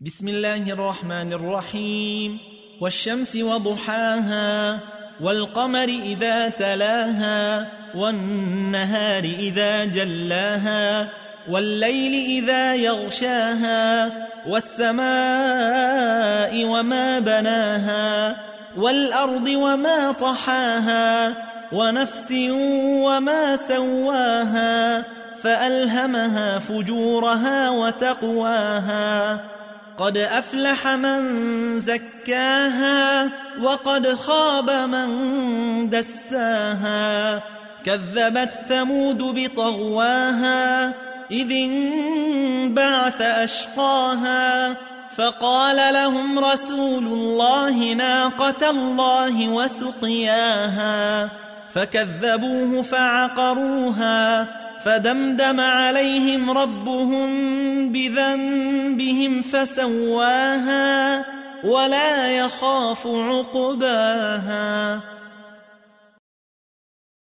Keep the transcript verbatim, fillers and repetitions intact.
بسم الله الرحمن الرحيم. والشمس وضحاها والقمر إذا تلاها والنهار إذا جلاها والليل إذا يغشاها والسماء وما بناها والأرض وما طحاها ونفس وما سواها فألهمها فجورها وتقواها قد أفلح من زكاها وقد خاب من دساها كذبت ثمود بطغواها إذ انبعث أشقاها فقال لهم رسول الله ناقة الله وسقياها فكذبوه فعقروها فدمدم عليهم ربهم بذنبهم فسواها ولا يخاف عقباها.